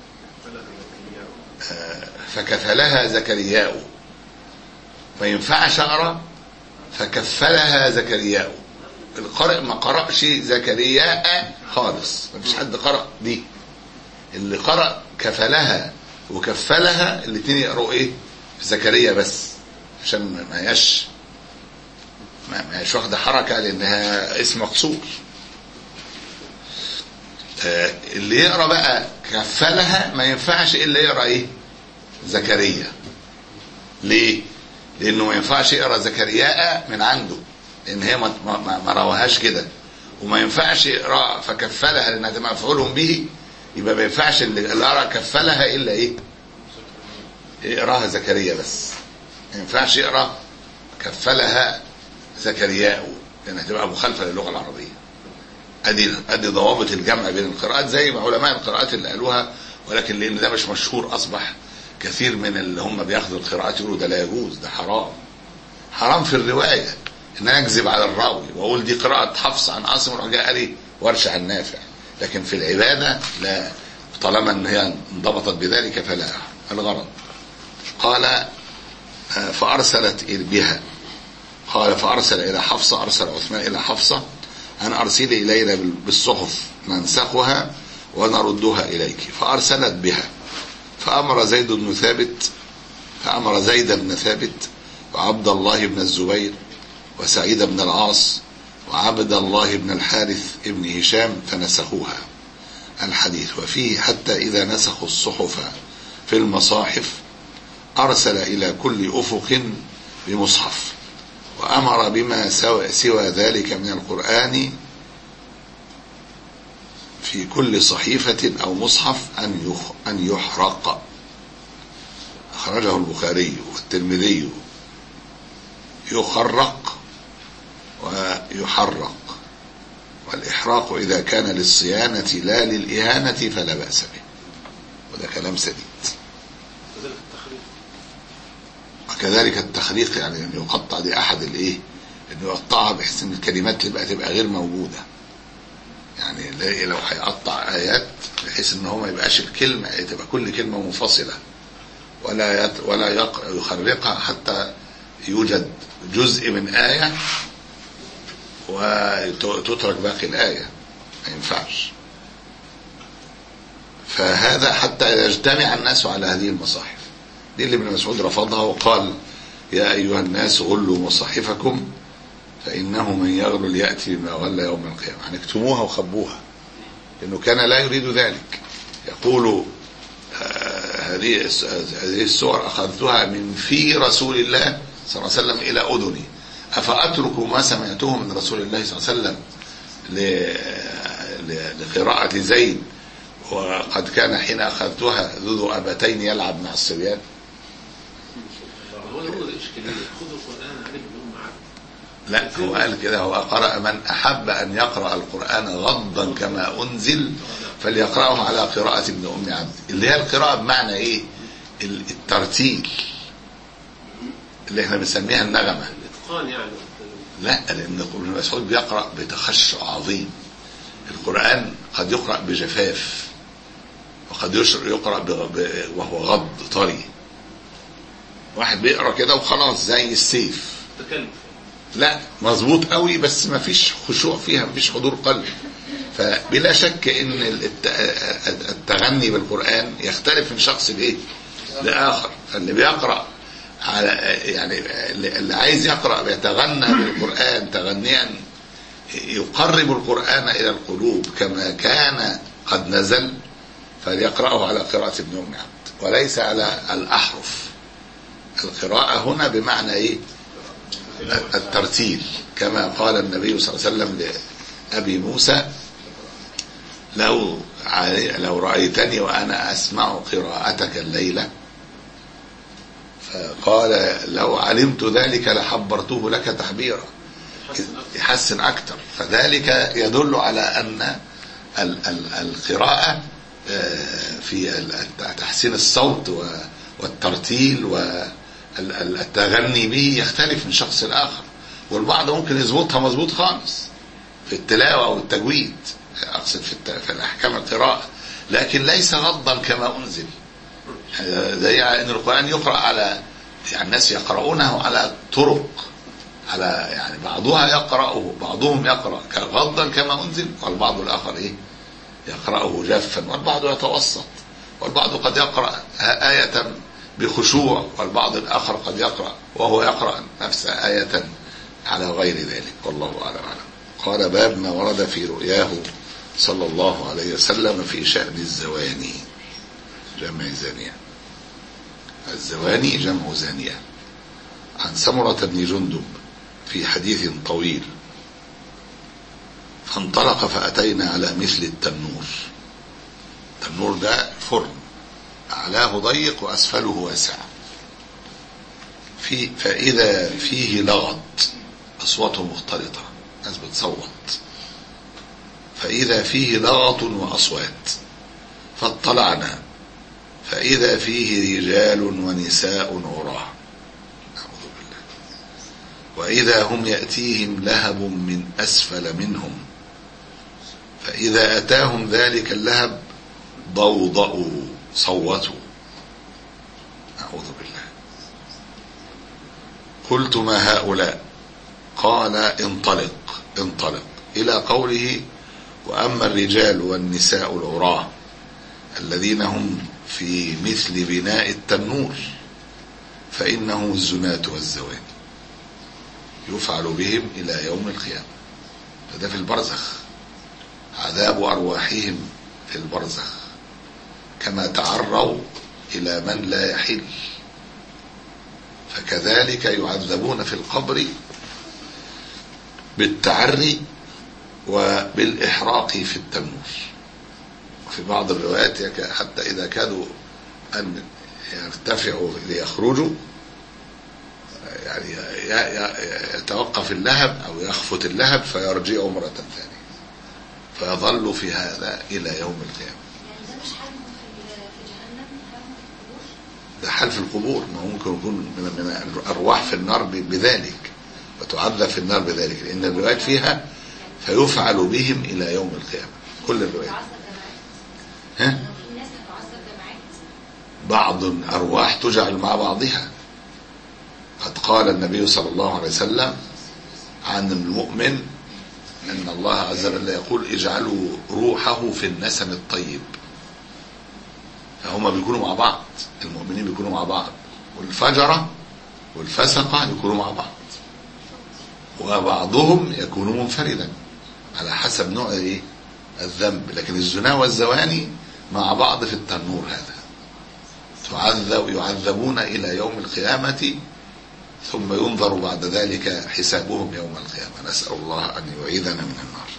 فكفلها زكرياء، ما ينفعش أقرأ فكفلها زكرياء. القارئ ما قرأش زكرياء خالص، ما فيش حد قرأ دي. اللي قرأ كفلها وكفلها الاثنين يقرأوا ايه؟ زكريا بس، عشان ما هياش ما هياش واخده حركه، لانها اسم مقصور. آه اللي يقرأ بقى كفلها ما ينفعش الا يقرأ ايه؟ زكريا. ليه؟ لانه ما ينفعش يقرأ زكرياء من عنده، لان هي ما, ما, ما رواهاش كده، وما ينفعش يقرأ فكفلها لانها تبقى مفعول به، يبقى ما ينفعش اللي قرأ كفلها الا ايه؟ يقراها زكريا بس، ما ينفعش يقرأ كفلها زكرياء، لانها تبقى مخالفه للغه العربيه. ادي ادي ضوابط الجمع بين القراءات زي ما علماء القراءات اللي قالوها، ولكن لان ده مش مشهور اصبح كثير من اللي هم بياخذوا القراءات يقولوا ده لا يجوز، ده حرام. حرام في الروايه ان انا اكذب على الراوي واقول دي قراءه حفص عن عاصم وراح جاي قال ورش عن نافع، لكن في العباده لا، طالما ان هي انضبطت بذلك فلا الغرض. قال فارسلت بها، قال فارسل الى حفصه، ارسل عثمان الى حفصه ان ارسلي الينا بالصحف ننسخها ونردها اليك، فارسلت بها. فامر زيد بن ثابت فامر زيد بن ثابت وعبد الله بن الزبير وسعيد بن العاص وعبد الله بن الحارث بن هشام فنسخوها. الحديث وفيه حتى إذا نسخوا الصحف في المصاحف أرسل إلى كل أفق بمصحف، وأمر بما سوى ذلك من القرآن في كل صحيفة أو مصحف أن يحرق. أخرجه البخاري والترمذي. يخرق ويحرق، والإحراق إذا كان للصيانة لا للإهانة فلا بأس به، وده كلام سديد. وكذلك التخريق، يعني أن يقطع دي أحد الإيه، أنه يقطعها بحيث أن الكلمات تبقى تبقى غير موجودة. يعني لو هيقطع آيات بحيث أن هو ما يبقاش الكلمة تبقى كل كلمة منفصلة، ولا يت ولا يخرقها حتى يوجد جزء من آية وتترك باقي الآية، ما ينفعش. فهذا حتى إذا اجتمع الناس على هذه المصاحف. دي اللي ابن مسعود رفضها وقال يا أيها الناس غلوا مصاحفكم فإنه من يغلل يأتي بما غل يوم القيامة. يعني اكتموها وخبوها، لأنه كان لا يريد ذلك. يقول هذه هذه السور أخذتها من في رسول الله صلى الله عليه وسلم إلى أذني، أفأترك ما سمعته من رسول الله صلى الله عليه وسلم لقراءة زيد وقد كان حين أخذتها ذو أبتين يلعب مع الصبيان. لا، هو قال كده، هو قرأ من أحب أن يقرأ القرآن غضا كما أنزل فليقرأه على قراءة ابن أم عبد، اللي هي القراءة بمعنى إيه؟ الترتيل اللي احنا بنسميها النغمة. يعني. لا، لأن ابن مسعود بيقرأ بتخشع عظيم. القرآن قد يقرأ بجفاف، وقد يقرأ وهو غض طري. واحد بيقرأ كده وخلاص زي السيف. تكلف. لا، مظبوط قوي، بس ما فيش خشوع فيها، ما فيش حضور قلب. فبلا شك ان التغني بالقرآن يختلف من شخص لايه لاخر. فاللي بيقرأ على يعني اللي عايز يقرأ بيتغنى بالقرآن تغنيا يقرب القرآن الى القلوب كما كان قد نزل، فليقرأه على قراءة ابن أم عبد وليس على الأحرف. القراءة هنا بمعنى ايه الترتيل، كما قال النبي صلى الله عليه وسلم لأبي موسى لو لو رأيتني وأنا أسمع قراءتك الليلة، فقال لو علمت ذلك لحبرته لك تحبيرا، يحسن أكثر. فذلك يدل على أن القراءة في تحسين الصوت والترتيل والتغني به يختلف من شخص لآخر، والبعض ممكن يظبطها مظبوط خالص في التلاوة أو التجويد، أقصد في الأحكام القراءة، لكن ليس غضا كما أنزل. زي أن القرآن يقرأ على يعني الناس يقرؤونه على طرق، على يعني بعضها يقرأه بعضهم يقرأ غضا كما أنزل، والبعض الآخر إيه يقرأه جافا، والبعض يتوسط، والبعض قد يقرأ آية بخشوع، والبعض الآخر قد يقرأ وهو يقرأ نفس آية على غير ذلك، والله أعلم. قال باب ما ورد في رؤياه صلى الله عليه وسلم في شأن الزواني، جمع زانية، الزواني جمع زانية. عن سمرة بن جندب في حديث طويل: فانطلق فأتينا على مثل التنور. التنور ده فرن أعلاه ضيق وأسفله واسع، في فإذا فيه لغط، أصواته مختلطة، ناس بتصوت، فإذا فيه لغط وأصوات، فاطلعنا فإذا فيه رجال ونساء عراه، نعوذ بالله، وإذا هم يأتيهم لهب من أسفل منهم، فإذا أتاهم ذلك اللهب ضوضأوا، صوتوا، نعوذ بالله. قلت ما هؤلاء؟ قال انطلق انطلق إلى قوله: وأما الرجال والنساء العراة الذين هم في مثل بناء التنور فإنهم الزناة والزواني يفعل بهم إلى يوم القيامة. فده في البرزخ، عذاب أرواحهم في البرزخ، كما تعروا إلى من لا يحل، فكذلك يعذبون في القبر بالتعري وبالإحراق في التنور. وفي بعض الروايات حتى إذا كادوا أن يرتفعوا ليخرجوا يعني يتوقف اللهب أو يخفت اللهب فيرجعوا مرة ثانية، فيظل في هذا إلى يوم القيامة. يعني ده مش حال في جهنم، ده حال في القبور، ما ممكن يكون من الأرواح في النار بذلك وتعذب في النار بذلك، لأن الروايات فيها فيفعل بهم إلى يوم القيامة، كل الروايات. ها؟ بعض الأرواح تجعل مع بعضها. قد قال النبي صلى الله عليه وسلم عن المؤمن أن الله عز وجل يقول: اجعلوا روحه في النسم الطيب. فهم بيكونوا مع بعض، المؤمنين بيكونوا مع بعض، والفجرة والفسقة يكونوا مع بعض، وبعضهم يكون منفردا على حسب نوع ايه الذنب. لكن الزنا والزواني مع بعض في التنور هذا، تعذب يعذبون إلى يوم القيامة، ثم ينظر بعد ذلك حسابهم يوم القيامة. نسأل الله أن يعيذنا من النار.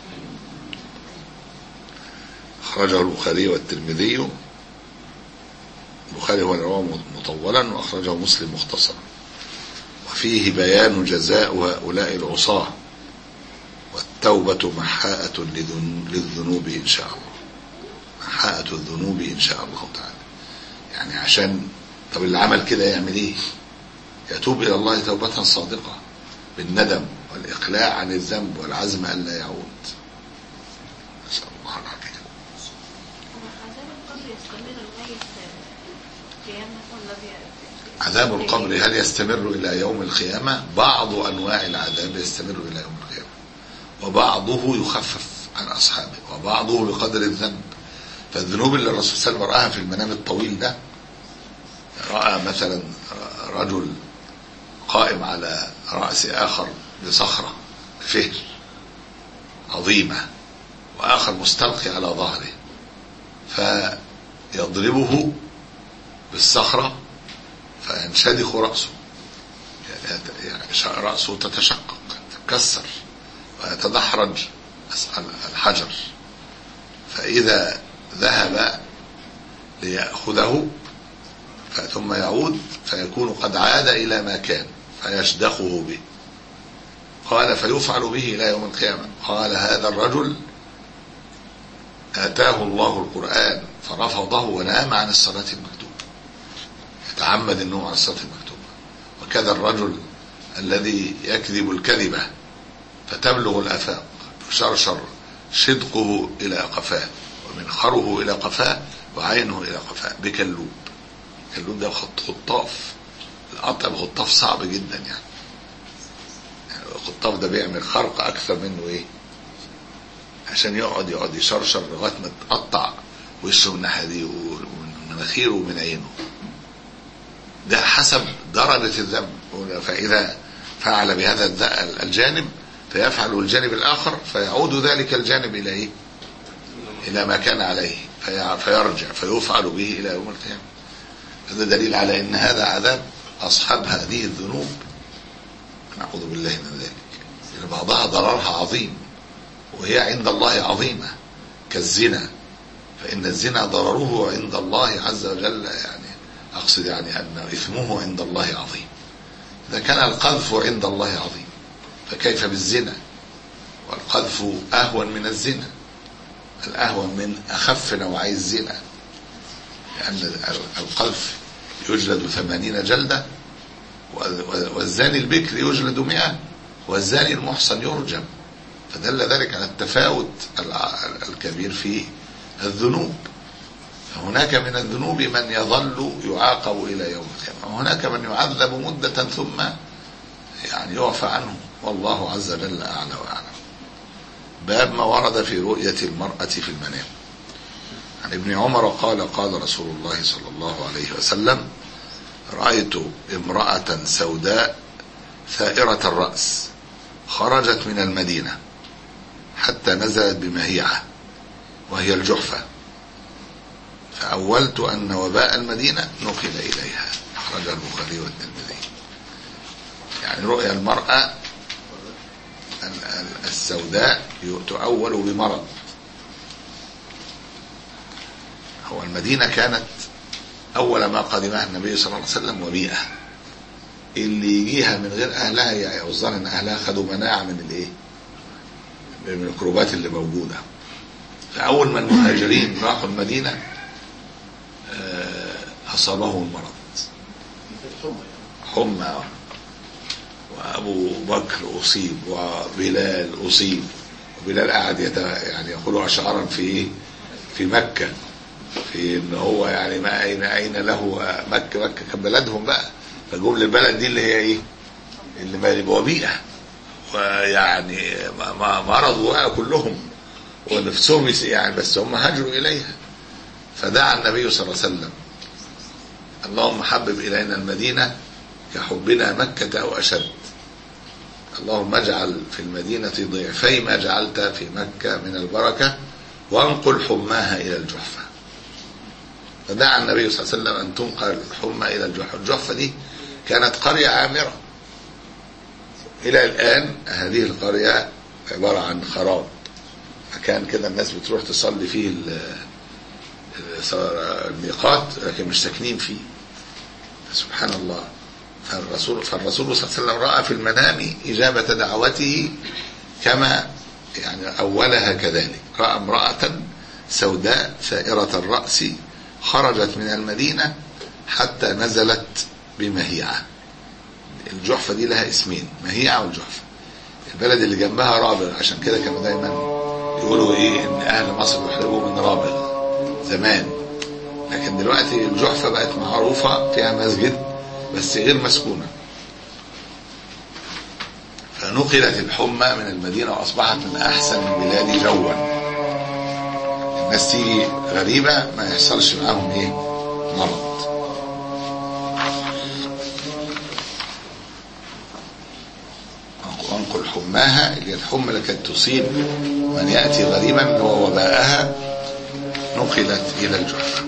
أخرجه البخاري والترمذي. البخاري هو رواه مطولا، وأخرجه مسلم مختصرا. وفيه بيان جزاء هؤلاء العصاة، والتوبة محاءة للذنوب إن شاء الله، محاءة الذنوب إن شاء الله تعالى. يعني عشان طب اللي عمل كده يعمل إيه؟ يتوب إلى الله توبة صادقة بالندم والإقلاع عن الذنب والعزم أن لا يعود. نسأل الله العافية. عذاب القبر هل يستمر إلى يوم القيامة؟ بعض أنواع العذاب يستمر إلى يوم القيامة، وبعضه يخفف عن أصحابه، وبعضه بقدر الذنب. فالذنوب اللي الرسول صلى الله عليه وسلم رآها في المنام الطويل ده، رأى مثلا رجل قائم على رأس آخر بصخرة فهر عظيمة، وآخر مستلقي على ظهره، فيضربه بالصخرة فينشدخ رأسه، يعني رأسه تتشقق تتكسر ويتدحرج الحجر، فإذا ذهب ليأخذه ثم يعود فيكون قد عاد إلى ما كان فيشدخه به. قال فيفعل به إلى يوم القيامة. قال هذا الرجل آتاه الله القرآن فرفضه ونام عن الصلاة المكتوبة، يتعمد النوم عن الصلاة المكتوبة. وكذا الرجل الذي يكذب الكذبة فتبلغ الآفاق، يشرشر شدقه إلى قفاه ومنخره إلى قفاه وعينه إلى قفاه بكلوب. الكلوب ده خطاف، القطع بخطاف صعب جدا يعني. يعني الخطاف ده بيعمل خرق أكثر منه إيه، عشان يقعد يقعد يشرشر لغاية ما تقطع وشه من الناحية دي ومن مناخيره ومن عينه. ده حسب درجة الذنب. فإذا فعل بهذا الجانب فيفعل الجانب الآخر فيعود ذلك الجانب إلى إيه؟ إلى ما كان عليه فيرجع فيفعل به إلى يوم القيامة. هذا دليل على أن هذا عذاب أصحاب هذه الذنوب، نعوذ بالله من ذلك، لأن بعضها ضررها عظيم وهي عند الله عظيمة كالزنا، فإن الزنا ضرره عند الله عز وجل، يعني أقصد يعني أن إثمه عند الله عظيم. إذا كان القذف عند الله عظيم فكيف بالزنا؟ والقذف أهون من الزنا، الأهون من أخف نوعي الزنا، لأن القذف يجلد ثمانين جلدة، والزاني البكر يجلد مئة، والزاني المحصن يرجم. فدل ذلك على التفاوت الكبير في الذنوب. فهناك من الذنوب من يظل يعاقب إلى يوم القيامة، وهناك من يعذب مدة ثم يعني يعفى عنه، والله عز وجل أعلى وأعلم. باب ما ورد في رؤية المرأة في المنام. عن ابن عمر قال قال رسول الله صلى الله عليه وسلم: رأيت امرأة سوداء ثائرة الرأس خرجت من المدينة حتى نزلت بمهيعة وهي الجحفة، فأولت أن وباء المدينة نقل إليها. أخرجها البخاري والترمذي. يعني رؤيا المرأة السوداء تؤول بمرض. هو المدينة كانت أول ما قدمها النبي صلى الله عليه وسلم وبيئة، اللي يجيها من غير أهلها يعني الظاهر أن أهلها خدوا مناعة من الإيه، من الميكروبات اللي موجودة. فأول ما المهاجرين راحوا المدينة أصابهم المرض، حمى، وأبو بكر أصيب وبلال أصيب، وبلال قاعد يعني يقولوا أشعارا في في مكة في إن هو يعني ما أين أين له مكة، مكة كان بلدهم بقى، فجم للبلد دي اللي هي إيه، اللي ما بوبيئة، ويعني ما مرضوا كلهم ونفسهم يعني، بس هم هاجروا إليها. فدعا النبي صلى الله عليه وسلم: اللهم حبب إلينا المدينة كحبنا مكة أو أشد، اللهم اجعل في المدينة ضعفي ما جعلت في مكة من البركة، وانقل حماها إلى الجحفة. فدعا النبي صلى الله عليه وسلم أن تنقل الحمى إلى الجحفة. الجحفة دي كانت قرية عامرة، إلى الآن هذه القرية عبارة عن خراب، مكان كده الناس بتروح تصلي فيه الميقات لكن مش ساكنين فيه. سبحان الله. فالرسول, فالرسول صلى الله عليه وسلم رأى في المنام إجابة دعوته كما يعني أولها كذلك. رأى امرأة سوداء ثائرة الرأس خرجت من المدينة حتى نزلت بمهيعة. الجحفة دي لها اسمين، مهيعة والجحفة. البلد اللي جنبها رابغ، عشان كده كانوا دايما يقولوا ايه ان اهل مصر بيحلبوا من رابغ زمان، لكن دلوقتي الجحفة بقت معروفة فيها مسجد بس غير مسكونة. نقلت الحمى من المدينة وأصبحت من أحسن البلاد جوا. الناس تيجي غريبة ما يحصلش معاهم إيه مرض. وانقل حماها اللي هي الحمى اللي كانت تصيب من يأتي غريبا ووباءها نقلت إلى الجحر.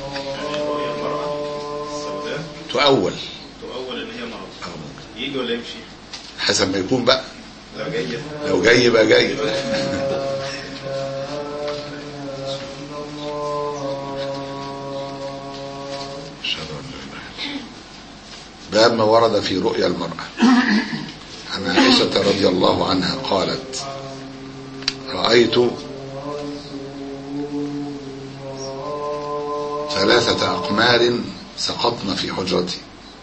تؤول تؤول اللي هي مرض يجي ولا يمشي حسب ما يكون بقى. لو جاي لو جاي بقى جاي. باب ما ورد في رؤيا المرأة. عن عائشة رضي الله عنها قالت رأيت ثلاثة أقمار سقطن في حجرتي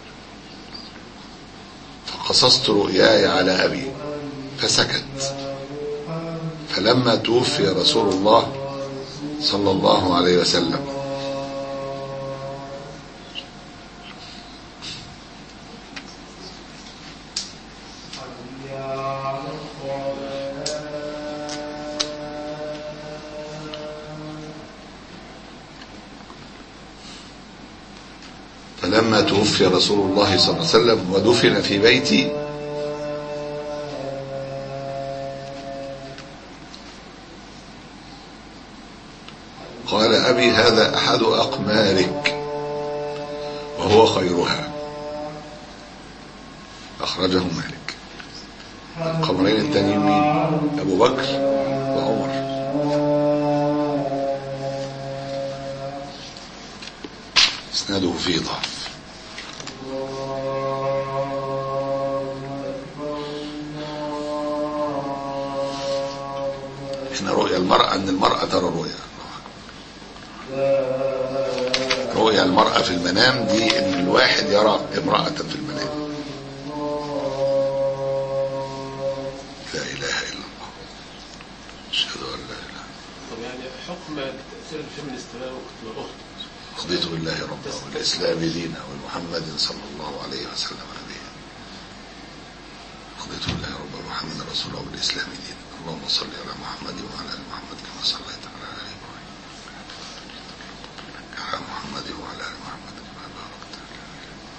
فقصصت رؤياي على أبي فسكت. فلما توفي رسول الله صلى الله عليه وسلم فلما توفي رسول الله صلى الله عليه وسلم ودفن في بيتي قال أبي هذا أحد أقمارك وهو خيرها. أخرجه مالك. القمرين التانيين مين؟ أبو بكر وعمر. اسناده فيه ضعف. هنا رؤيا المرأة أن المرأة ترى رؤيا. رؤيا المرأة في المنام دي أن الواحد يرى امرأة في المنام. لا إله إلا الله. أشهد أن لا إله. طب يعني حكم تأثير الفيمينست بقى والأخت. رضيت بالله ربا والإسلام دينا ومحمد صلى الله عليه وسلم نبيا. رضيت بالله ربا ومحمد رسوله والإسلام دينا. اللهم صل على محمد وعلى آل محمد كما صليت على آل إبراهيم على محمد وعلى آل محمد كما باركت على آل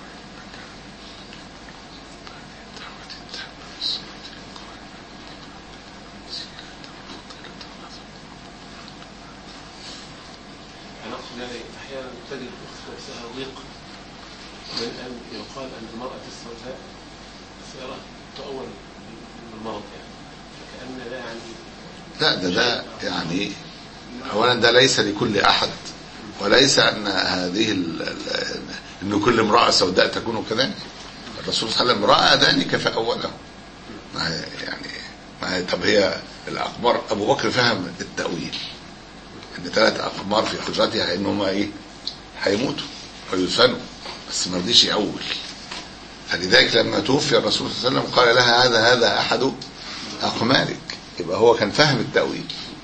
أنا أقصد يعني أحيانا تجد الأخت نفسها ضيق من أن يقال أن المرأة السوداء سيرة تؤول المرض يعني فكأن ده يعني لا ده ده يعني أولا ده ليس لكل أحد وليس أن هذه أن كل امرأة سوداء تكون كذلك. الرسول صلى الله عليه وسلم رأى ذلك فأوله. ما هي يعني ما هي طب هي الأقمار أبو بكر فهم التأويل ان ثلاث اقمار في حجرتها انهم ايه هيموتوا ويدفنوا بس ما رضيش يأول. فلذلك لما توفي الرسول صلى الله عليه وسلم قال لها هذا هذا احد اقمارك. يبقى هو كان فاهم التأويل.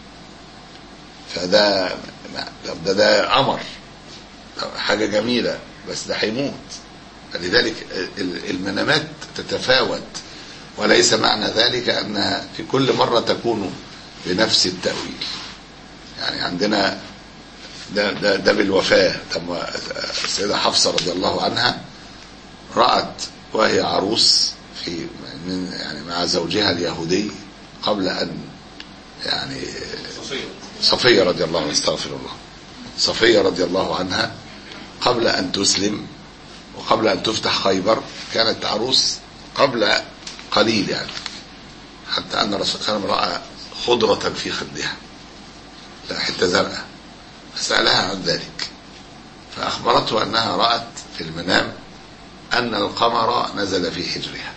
فده ده ده امر حاجه جميله بس ده هيموت. فلذلك المنامات تتفاوت وليس معنى ذلك انها في كل مره تكون بنفس التأويل. يعني عندنا ده ده ده بالوفاه. طب السيده حفصه رضي الله عنها رأت وهي عروس في من يعني مع زوجها اليهودي قبل ان يعني صفيه صفيه رضي الله عنها استغفر الله صفيه رضي الله عنها قبل ان تسلم وقبل ان تفتح خيبر كانت عروس قبل قليل يعني حتى ان الرسول صلى الله عليه وسلم رأى خضرة في خدها لا حتة زرقاء فسألها عن ذلك فأخبرته أنها رأت في المنام أن القمر نزل في حجرها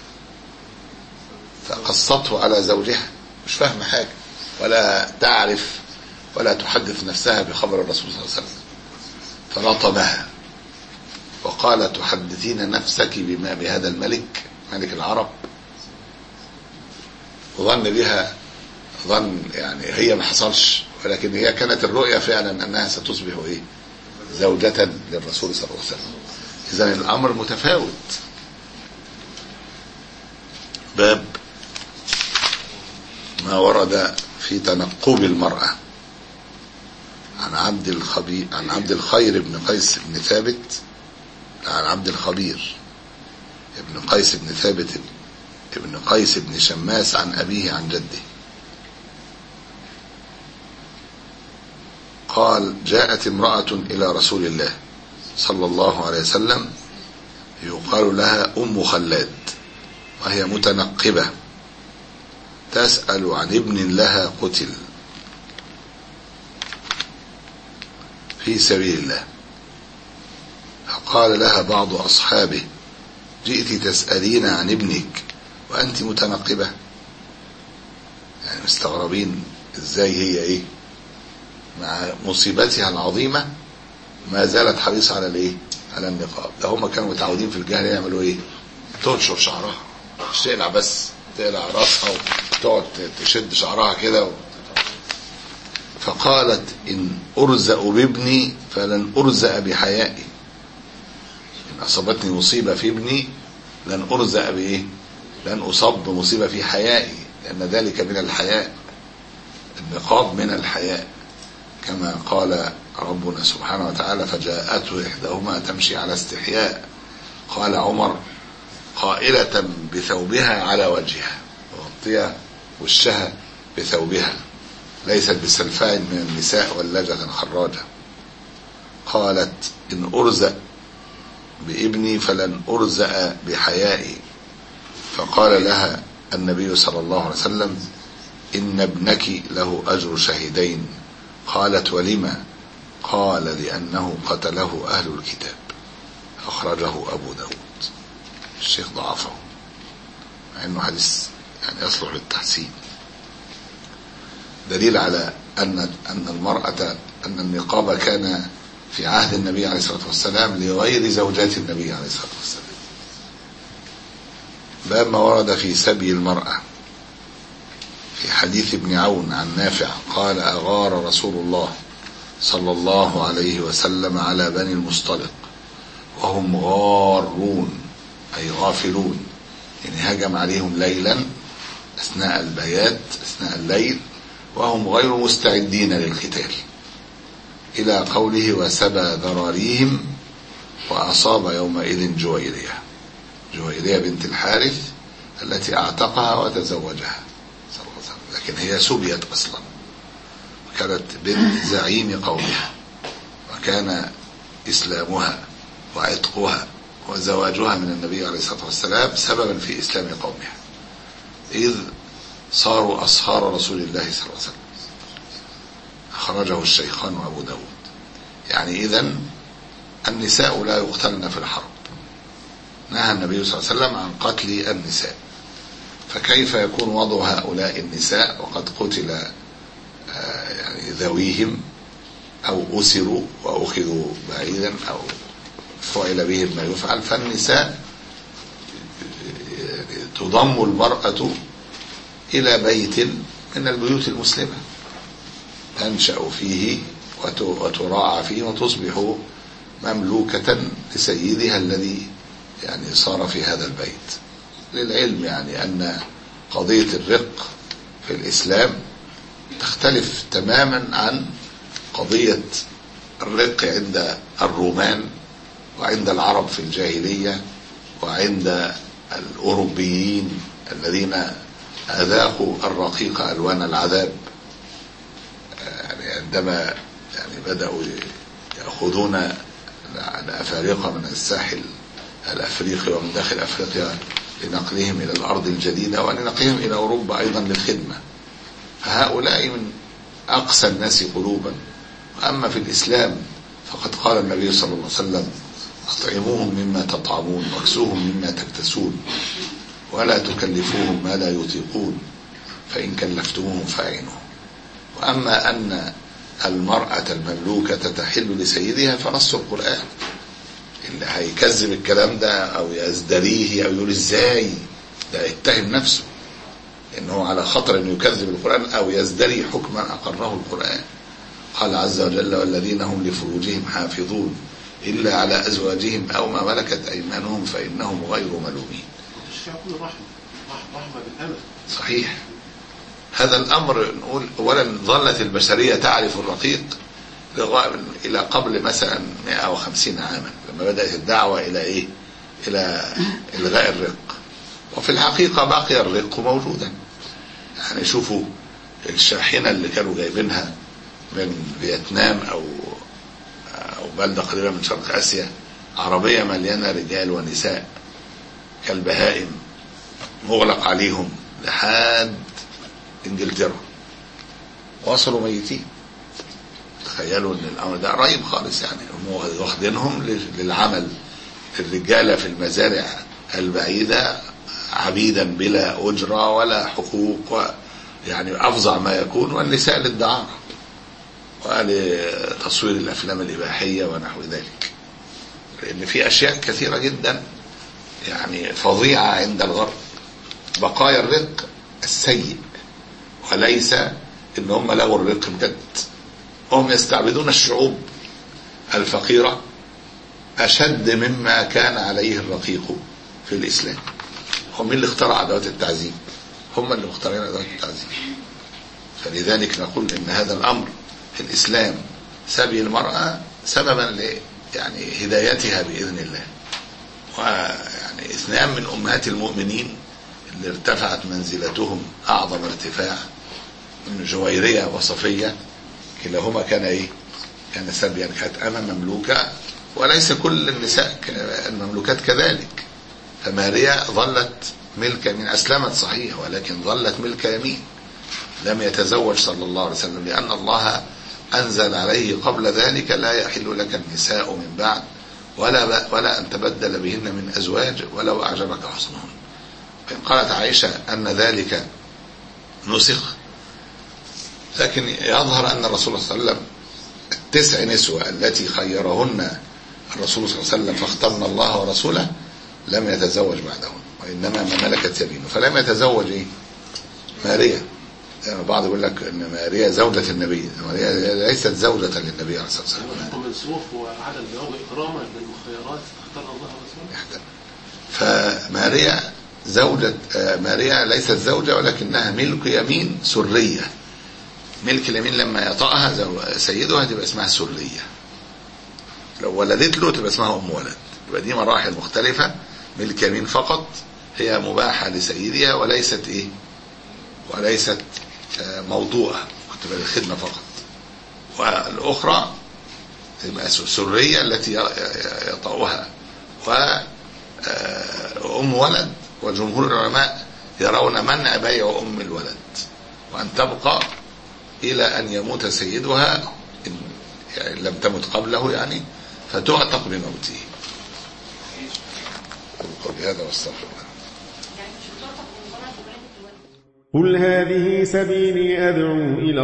فقصته على زوجها مش فاهم حاجة ولا تعرف ولا تحدث نفسها بخبر الرسول صلى الله عليه وسلم فلطمها وقال تحدثين نفسك بما بهذا الملك ملك العرب وظن بها ظن يعني هي ما حصلش ولكن هي كانت الرؤيا فعلا أنها ستصبح إيه زوجة للرسول صلى الله عليه وسلم. إذن الأمر متفاوت. باب ورد في تنقب المرأة عن عبد الخبير عن عبد الخير بن قيس بن ثابت عن عبد الخبير ابن قيس بن ثابت ابن قيس بن شماس عن أبيه عن جده قال جاءت امرأة إلى رسول الله صلى الله عليه وسلم يقال لها أم خلاد وهي متنقبة تسأل عن ابن لها قتل في سبيل الله، فقال لها بعض أصحابه جئت تسألين عن ابنك وأنت متنقبة، يعني مستغربين ازاي هي ايه مع مصيبتها العظيمة ما زالت حريصة على الايه على النقاب. ده هم كانوا متعودين في الجاهلية يعملوا ايه، تنشر شعرها، مش تقلع بس، تقلع راسها وتقعد تشد شعرها كده و... فقالت إن أرزأ بابني فلن أرزأ بحيائي، إن أصابتني مصيبة في ابني لن أرزأ بإيه، لن أصاب بمصيبة في حيائي، لأن ذلك من الحياء، النقاب من الحياء، كما قال ربنا سبحانه وتعالى فجاءته إحداهما تمشي على استحياء، قال عمر قائلة بثوبها على وجهها، وغطيها وشها بثوبها، ليست بسلفاء من النساء ولجة خراجة. قالت إن أرزأ بابني فلن أرزأ بحيائي، فقال لها النبي صلى الله عليه وسلم إن ابنك له أجر شهيدين. قالت ولما؟ قال لأنه قتله أهل الكتاب، أخرجه أبو داود. الشيخ ضعفه مع أنه حديث يعني يصلح للتحسين، دليل على أن أن المرأة أن النقاب كان في عهد النبي عليه الصلاة والسلام لغير زوجات النبي عليه الصلاة والسلام. باب ما ورد في سبي المرأة. في حديث ابن عون عن نافع قال أغار رسول الله صلى الله عليه وسلم على بني المصطلق وهم غارون أي غافلون، يعني هجم عليهم ليلا أثناء البيات أثناء الليل وهم غير مستعدين للقتال، إلى قوله وسبى ذراريهم وأصاب يومئذ جويرية، جويرية بنت الحارث التي اعتقها وتزوجها صلى الله عليه وسلم، لكن هي سبيت أصلا وكانت بنت زعيم قومها، وكان إسلامها وعتقها وزواجها من النبي عليه الصلاة والسلام سببا في إسلام قومها، إذ صاروا أصهار رسول الله صلى الله عليه وسلم. أخرجه الشيخان وأبو داود. يعني إذن النساء لا يقتلن في الحرب، نهى النبي صلى الله عليه وسلم عن قتل النساء، فكيف يكون وضع هؤلاء النساء وقد قتل يعني ذويهم أو أسروا وأخذوا بعيدا أو فعل بهم ما يفعل؟ فالنساء تضم المرأة إلى بيت من البيوت المسلمة تنشأ فيه وتراعى فيه وتصبح مملوكة لسيدها الذي يعني صار في هذا البيت. للعلم يعني أن قضية الرق في الإسلام تختلف تماما عن قضية الرق عند الرومان وعند العرب في الجاهلية وعند الأوروبيين الذين أذاقوا الرقيق ألوان العذاب، يعني عندما يعني بدأوا يأخذون الأفارقة من الساحل الأفريقي ومن داخل أفريقيا لنقلهم إلى الأرض الجديدة ولنقلهم إلى أوروبا أيضا للخدمة، فهؤلاء من أقسى الناس قلوبا. وأما في الإسلام فقد قال النبي صلى الله عليه وسلم أطعموهم مما تطعمون واكسوهم مما تكتسون ولا تكلفوهم ما لا يطيقون فإن كلفتموهم فأعينوهم. وأما أن المرأة المملوكة تحل لسيدها فنص القرآن، اللي هيكذب الكلام ده أو يزدريه أو يقول إزاي ده يتهم نفسه إنه على خطر أنه يكذب القرآن أو يزدري حكما أقره القرآن. قال عز وجل والذين هم لفروجهم حافظون إلا على أزواجهم أو ما ملكت أيمانهم فإنهم غير ملومين. الشيء كله رحمة رحمة بالأمل. صحيح. هذا الأمر نقول أولا ظلت البشرية تعرف الرقيق إلى قبل مثلا مئة وخمسين عاما لما بدأت الدعوة إلى إيه؟ إلى إلغاء الرق. وفي الحقيقة باقي الرق موجودا. يعني شوفوا الشاحنة اللي كانوا جايبينها من فيتنام أو أو بلدة قريبة من شرق آسيا، عربية مليانة رجال ونساء كالبهائم مغلق عليهم لحد إنجلترا، وصلوا ميتين. تخيلوا ان الامر ده قريب خالص، يعني هم واخدينهم للعمل، الرجاله في المزارع البعيده عبيدا بلا اجره ولا حقوق، يعني افظع ما يكون، والنساء للدعاره ولتصوير الافلام الاباحيه ونحو ذلك. لان في اشياء كثيره جدا يعني فظيعه عند الغرب. بقايا الرق السيء، وليس ان هم لغوا الرق بجد. هم يستعبدون الشعوب الفقيرة أشد مما كان عليه الرقيق في الإسلام. هم اللي اخترع أدوات التعذيب، هم اللي مخترعين أدوات التعذيب. فلذلك نقول إن هذا الأمر في الإسلام سبي المرأة سببا ل يعني هدايتها بإذن الله. ويعني اثنان من أمهات المؤمنين اللي ارتفعت منزلتهم أعظم ارتفاع من جويرية وصفية، كلاهما كان ايه؟ كان سبيا. كانت اما مملوكه، وليس كل النساء المملوكات كذلك. فماريا ظلت ملك يمين، اسلمت صحيح ولكن ظلت ملك يمين، لم يتزوج صلى الله عليه وسلم، لان الله انزل عليه قبل ذلك لا يحل لك النساء من بعد ولا ولا ان تبدل بهن من ازواج ولو اعجبك حسنهن. فان قالت عائشه ان ذلك نسخ، لكن يظهر أن الرسول صلى الله عليه وسلم التسع نسوة التي خيرهن الرسول صلى الله عليه وسلم فاخترن الله ورسوله لم يتزوج بعدهن، وإنما ما ملكت يمينه. فلم يتزوج إيه؟ ماريا. يعني بعض يقول لك أن ماريا زوجة النبي، ماريا ليست زوجة للنبي عليه الصلاة والسلام. ومنسوخ وعدم الزواج إكراما بالمخيرات اختار الله ورسوله. فماريا زوجة ماريا ليست زوجة، ولكنها ملك يمين سرية. ملك اليمين لما يطأها سيدها تبقى اسمها سرية، لو ولدت له تبقى اسمها أم ولد. يبقى دي مراحل مختلفة. ملك يمين فقط هي مباحة لسيدها، وليست إيه؟ وليست موضوعة تبقى للخدمة فقط. والأخرى تبقى سرية التي يطأها، وأم ولد. وجمهور العلماء يرون منع بيع أم الولد، وأن تبقى إلى أن يموت سيدها إن يعني لم تمت قبله، يعني فتعتق بموته. قل هذا واستغفر الله. قل هذه سبيلي أدعو إلى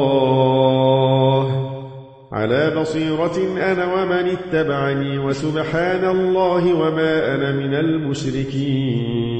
الله على بصيرة أنا ومن اتبعني، وسبحان الله وما أنا من المشركين.